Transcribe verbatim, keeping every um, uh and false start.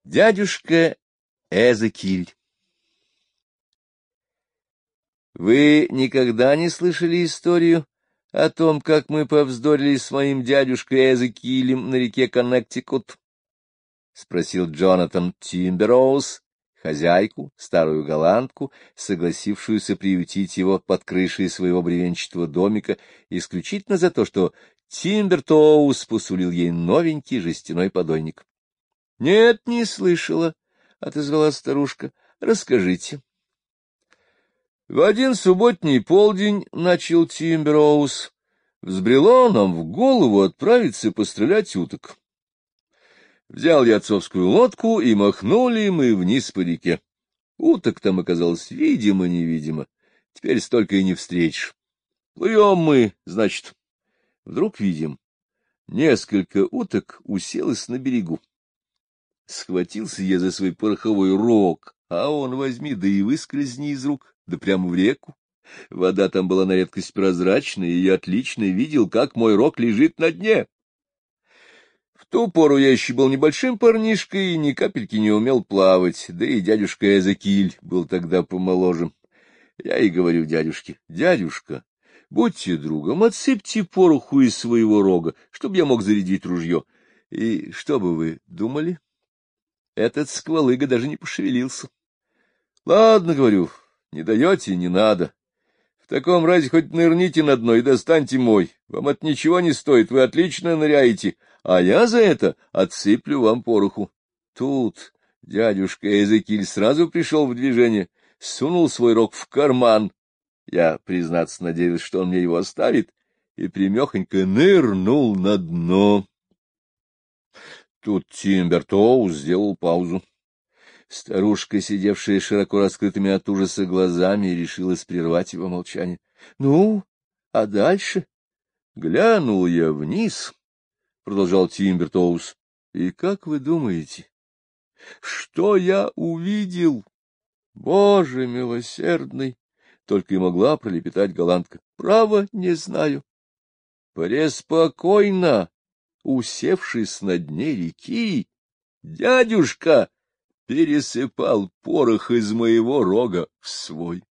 Дядюшка Эзекиль. Вы никогда не слышали историю о том, как мы повздорили с моим дядюшкой Эзекилем на реке Коннектикут? — спросил Джонатан Тимберроуз, хозяйку, старую голландку, согласившуюся приютить его под крышей своего бревенчатого домика исключительно за то, что Тимбертоуз посулил ей новенький жестяной подойник. — Нет, не слышала, — отозвалась старушка. — Расскажите. — В один субботний полдень, — начал Тимберроуз, — взбрело нам в голову отправиться пострелять уток. Взял я отцовскую лодку, и махнули мы вниз по реке. Уток там оказалось видимо-невидимо. Теперь столько и не встретишь. Плывем мы, значит. Вдруг видим, несколько уток уселось на берегу. Схватился я за свой пороховой рог, а он возьми, да и выскользни из рук, да прямо в реку. Вода там была на редкость прозрачная, и я отлично видел, как мой рог лежит на дне. В ту пору я еще был небольшим парнишкой и ни капельки не умел плавать, да и дядюшка Эзекиль был тогда помоложе. Я и говорю дядюшке: дядюшка, будьте другом, отсыпьте пороху из своего рога, чтобы я мог зарядить ружье. И что бы вы думали? Этот сквалыга даже не пошевелился. Ладно, говорю, не даете — не надо. В таком разе хоть нырните на дно и достаньте мой. Вам это ничего не стоит, вы отлично ныряете, а я за это отсыплю вам пороху. Тут дядюшка Эзекиль сразу пришел в движение, сунул свой рог в карман. Я, признаться, надеялся, что он мне его оставит, и примехонько нырнул на дно. Тут Тимбертоуз сделал паузу. Старушка, сидевшая широко раскрытыми от ужаса глазами, решилась прервать его молчание. — Ну, а дальше? — Глянул я вниз, — продолжал Тимбертоуз. — И как вы думаете, что я увидел? Боже милосердный! Только и могла пролепетать голландка. — Право, не знаю. Преспокойно, усевшись на дне реки, дядюшка пересыпал порох из моего рога в свой.